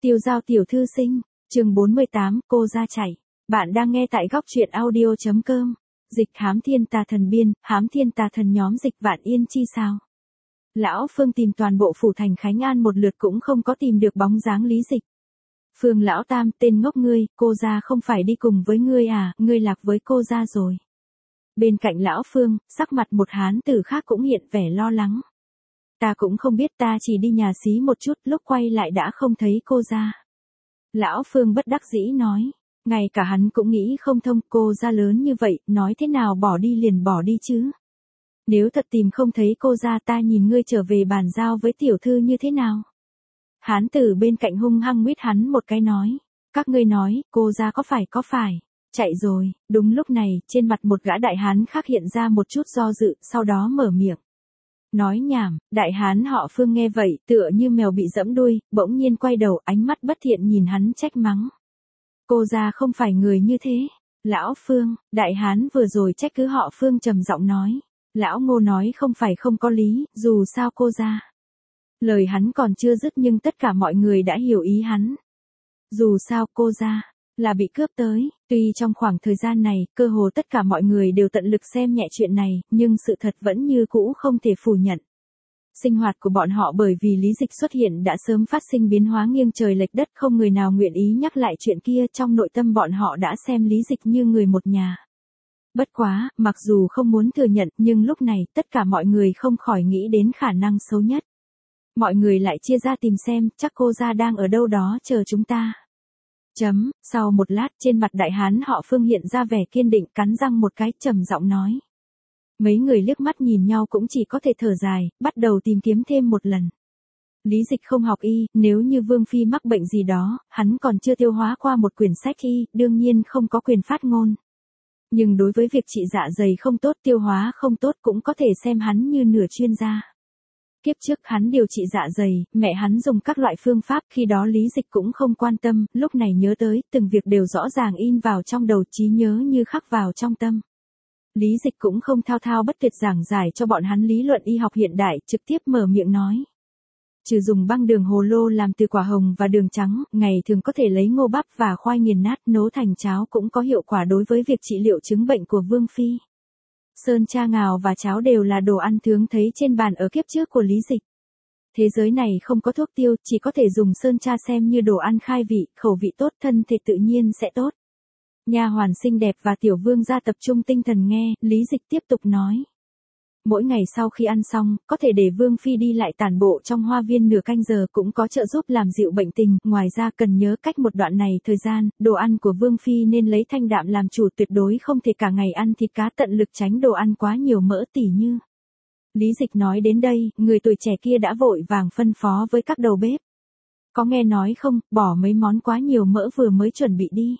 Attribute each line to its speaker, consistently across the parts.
Speaker 1: Tiêu Giao tiểu thư sinh, chương 48, cô ra chạy. Bạn đang nghe tại góc truyện audio.com. Dịch hám thiên tà thần biên, hám thiên tà thần nhóm dịch Vạn Yên chi sao. Lão Phương tìm toàn bộ phủ thành Khánh An một lượt cũng không có tìm được bóng dáng Lý Dịch. Phương lão tam, tên ngốc ngươi, cô ra không phải đi cùng với ngươi à, ngươi lạc với cô ra rồi. Bên cạnh lão Phương, sắc mặt một hán tử khác cũng hiện vẻ lo lắng. Ta cũng không biết, ta chỉ đi nhà xí một chút, lúc quay lại đã không thấy cô ra. Lão Phương bất đắc dĩ nói, ngay cả hắn cũng nghĩ không thông, cô ra lớn như vậy, nói thế nào bỏ đi liền bỏ đi chứ. Nếu thật tìm không thấy cô ra, ta nhìn ngươi trở về bàn giao với tiểu thư như thế nào. Hán tử bên cạnh hung hăng nguyết hắn một cái nói, các ngươi nói, cô ra có phải, chạy rồi. Đúng lúc này, trên mặt một gã đại hán khác hiện ra một chút do dự, sau đó mở miệng. Nói nhảm, đại hán họ Phương nghe vậy, tựa như mèo bị dẫm đuôi, bỗng nhiên quay đầu, ánh mắt bất thiện nhìn hắn trách mắng. Cô ra không phải người như thế. Lão Phương, đại hán vừa rồi trách cứ họ Phương trầm giọng nói. Lão Ngô nói không phải không có lý, dù sao cô ra. Lời hắn còn chưa dứt nhưng tất cả mọi người đã hiểu ý hắn. Dù sao cô ra, là bị cướp tới, tuy trong khoảng thời gian này, cơ hồ tất cả mọi người đều tận lực xem nhẹ chuyện này, nhưng sự thật vẫn như cũ không thể phủ nhận. Sinh hoạt của bọn họ bởi vì Lý Dịch xuất hiện đã sớm phát sinh biến hóa nghiêng trời lệch đất, không người nào nguyện ý nhắc lại chuyện kia, trong nội tâm bọn họ đã xem Lý Dịch như người một nhà. Bất quá, mặc dù không muốn thừa nhận, nhưng lúc này, tất cả mọi người không khỏi nghĩ đến khả năng xấu nhất. Mọi người lại chia ra tìm xem, chắc cô ra đang ở đâu đó chờ chúng ta. Sau một lát, trên mặt đại hán họ Phương hiện ra vẻ kiên định, cắn răng một cái, trầm giọng nói. Mấy người liếc mắt nhìn nhau cũng chỉ có thể thở dài, bắt đầu tìm kiếm thêm một lần. Lý Dịch không học y, nếu như Vương Phi mắc bệnh gì đó, hắn còn chưa tiêu hóa qua một quyển sách y, đương nhiên không có quyền phát ngôn. Nhưng đối với việc trị dạ dày không tốt, tiêu hóa không tốt cũng có thể xem hắn như nửa chuyên gia. Kiếp trước hắn điều trị dạ dày, mẹ hắn dùng các loại phương pháp, khi đó Lý Dịch cũng không quan tâm, lúc này nhớ tới, từng việc đều rõ ràng in vào trong đầu, trí nhớ như khắc vào trong tâm. Lý Dịch cũng không thao thao bất tuyệt giảng giải cho bọn hắn lý luận y học hiện đại, trực tiếp mở miệng nói. Trừ dùng băng đường hồ lô làm từ quả hồng và đường trắng, ngày thường có thể lấy ngô bắp và khoai nghiền nát nấu thành cháo cũng có hiệu quả đối với việc trị liệu chứng bệnh của Vương Phi. Sơn cha ngào và cháo đều là đồ ăn thường thấy trên bàn ở kiếp trước của Lý Dịch. Thế giới này không có thuốc tiêu, chỉ có thể dùng sơn cha xem như đồ ăn khai vị, khẩu vị tốt, thân thể tự nhiên sẽ tốt. Nha hoàn xinh đẹp và tiểu vương gia tập trung tinh thần nghe, Lý Dịch tiếp tục nói. Mỗi ngày sau khi ăn xong, có thể để Vương Phi đi lại tản bộ trong hoa viên nửa canh giờ cũng có trợ giúp làm dịu bệnh tình. Ngoài ra cần nhớ cách một đoạn này thời gian, đồ ăn của Vương Phi nên lấy thanh đạm làm chủ, tuyệt đối không thể cả ngày ăn thịt cá, tận lực tránh đồ ăn quá nhiều mỡ tỉ như. Lý Dịch nói đến đây, người tuổi trẻ kia đã vội vàng phân phó với các đầu bếp. Có nghe nói không, bỏ mấy món quá nhiều mỡ vừa mới chuẩn bị đi.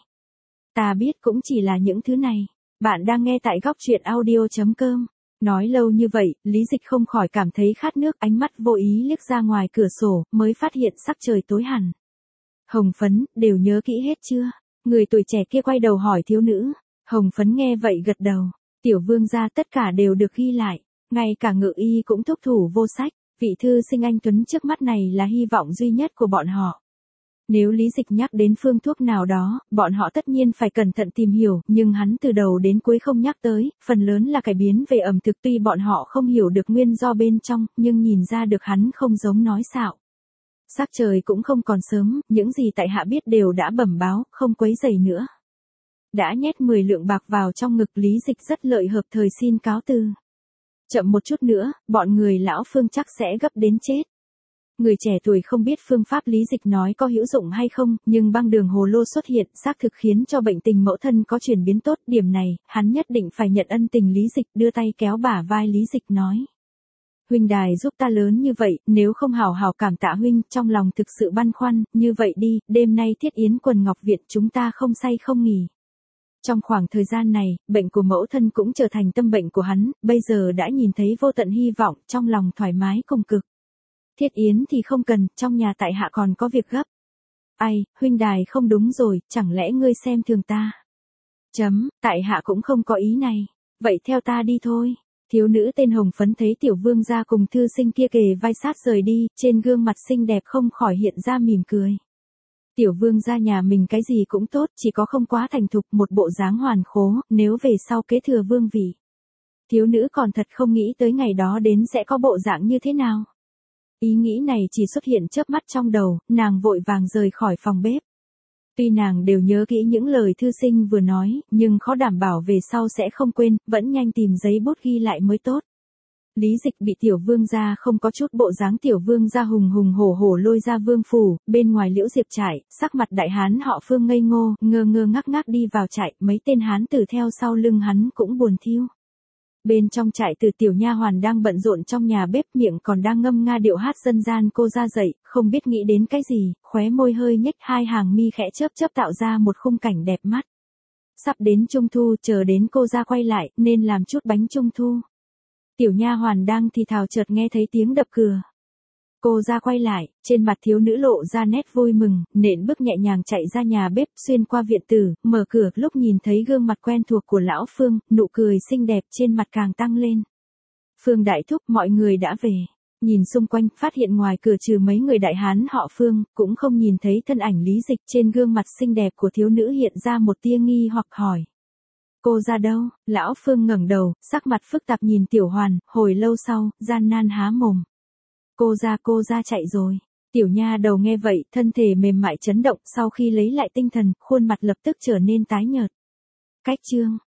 Speaker 1: Ta biết cũng chỉ là những thứ này. Bạn đang nghe tại góc truyện audio.com. Nói lâu như vậy, Lý Dịch không khỏi cảm thấy khát nước, ánh mắt vô ý liếc ra ngoài cửa sổ, mới phát hiện sắc trời tối hẳn. Hồng Phấn, đều nhớ kỹ hết chưa? Người tuổi trẻ kia quay đầu hỏi thiếu nữ. Hồng Phấn nghe vậy gật đầu. Tiểu vương gia tất cả đều được ghi lại. Ngay cả Ngự Y cũng thúc thủ vô sách. Vị thư sinh anh tuấn trước mắt này là hy vọng duy nhất của bọn họ. Nếu Lý Dịch nhắc đến phương thuốc nào đó, bọn họ tất nhiên phải cẩn thận tìm hiểu, nhưng hắn từ đầu đến cuối không nhắc tới, phần lớn là cải biến về ẩm thực, tuy bọn họ không hiểu được nguyên do bên trong, nhưng nhìn ra được hắn không giống nói xạo. Sắc trời cũng không còn sớm, những gì tại hạ biết đều đã bẩm báo, không quấy rầy nữa. Đã nhét 10 lượng bạc vào trong ngực, Lý Dịch rất lợi hợp thời xin cáo từ. Chậm một chút nữa, bọn người lão Phương chắc sẽ gấp đến chết. Người trẻ tuổi không biết phương pháp Lý Dịch nói có hữu dụng hay không, nhưng băng đường hồ lô xuất hiện, xác thực khiến cho bệnh tình mẫu thân có chuyển biến tốt, điểm này, hắn nhất định phải nhận ân tình Lý Dịch, đưa tay kéo bả vai Lý Dịch nói. Huynh đài giúp ta lớn như vậy, nếu không hào hào cảm tạ huynh, trong lòng thực sự băn khoăn, như vậy đi, đêm nay Thiết Yến Quần Ngọc Viện chúng ta không say không nghỉ. Trong khoảng thời gian này, bệnh của mẫu thân cũng trở thành tâm bệnh của hắn, bây giờ đã nhìn thấy vô tận hy vọng, trong lòng thoải mái cùng cực. Thiết Yến thì không cần, trong nhà tại hạ còn có việc gấp. Ai, huynh đài không đúng rồi, chẳng lẽ ngươi xem thường ta? Tại hạ cũng không có ý này. Vậy theo ta đi thôi. Thiếu nữ tên Hồng Phấn thấy tiểu vương gia cùng thư sinh kia kề vai sát rời đi, trên gương mặt xinh đẹp không khỏi hiện ra mỉm cười. Tiểu vương gia nhà mình cái gì cũng tốt, chỉ có không quá thành thục, một bộ dáng hoàn khố, nếu về sau kế thừa vương vị. Thiếu nữ còn thật không nghĩ tới ngày đó đến sẽ có bộ dạng như thế nào. Ý nghĩ này chỉ xuất hiện chớp mắt trong đầu, nàng vội vàng rời khỏi phòng bếp. Tuy nàng đều nhớ kỹ những lời thư sinh vừa nói, nhưng khó đảm bảo về sau sẽ không quên, vẫn nhanh tìm giấy bút ghi lại mới tốt. Lý Dịch bị tiểu vương gia không có chút bộ dáng tiểu vương gia hùng hùng hổ hổ lôi ra vương phủ, bên ngoài Liễu Diệp trại, sắc mặt đại hán họ Phương ngây ngô, ngơ ngơ ngác ngác đi vào trại, mấy tên hán tử theo sau lưng hắn cũng buồn thiu. Bên trong trại từ tiểu nha hoàn đang bận rộn trong nhà bếp, miệng còn đang ngâm nga điệu hát dân gian cô ra dậy, không biết nghĩ đến cái gì, khóe môi hơi nhếch, hai hàng mi khẽ chớp chớp tạo ra một khung cảnh đẹp mắt. Sắp đến trung thu, chờ đến cô ra quay lại, nên làm chút bánh trung thu. Tiểu nha hoàn đang thì thào chợt nghe thấy tiếng đập cửa. Cô ra quay lại, trên mặt thiếu nữ lộ ra nét vui mừng, nện bước nhẹ nhàng chạy ra nhà bếp, xuyên qua viện tử, mở cửa, lúc nhìn thấy gương mặt quen thuộc của lão Phương, nụ cười xinh đẹp trên mặt càng tăng lên. Phương đại thúc, mọi người đã về. Nhìn xung quanh, phát hiện ngoài cửa trừ mấy người đại hán họ Phương, cũng không nhìn thấy thân ảnh Lý Dịch, trên gương mặt xinh đẹp của thiếu nữ hiện ra một tia nghi hoặc hỏi. Cô ra đâu? Lão Phương ngẩng đầu, sắc mặt phức tạp nhìn Tiểu Hoàn, hồi lâu sau, gian nan há mồm. Cô ra chạy rồi. Tiểu nha đầu nghe vậy, thân thể mềm mại chấn động, sau khi lấy lại tinh thần, khuôn mặt lập tức trở nên tái nhợt. Cách chương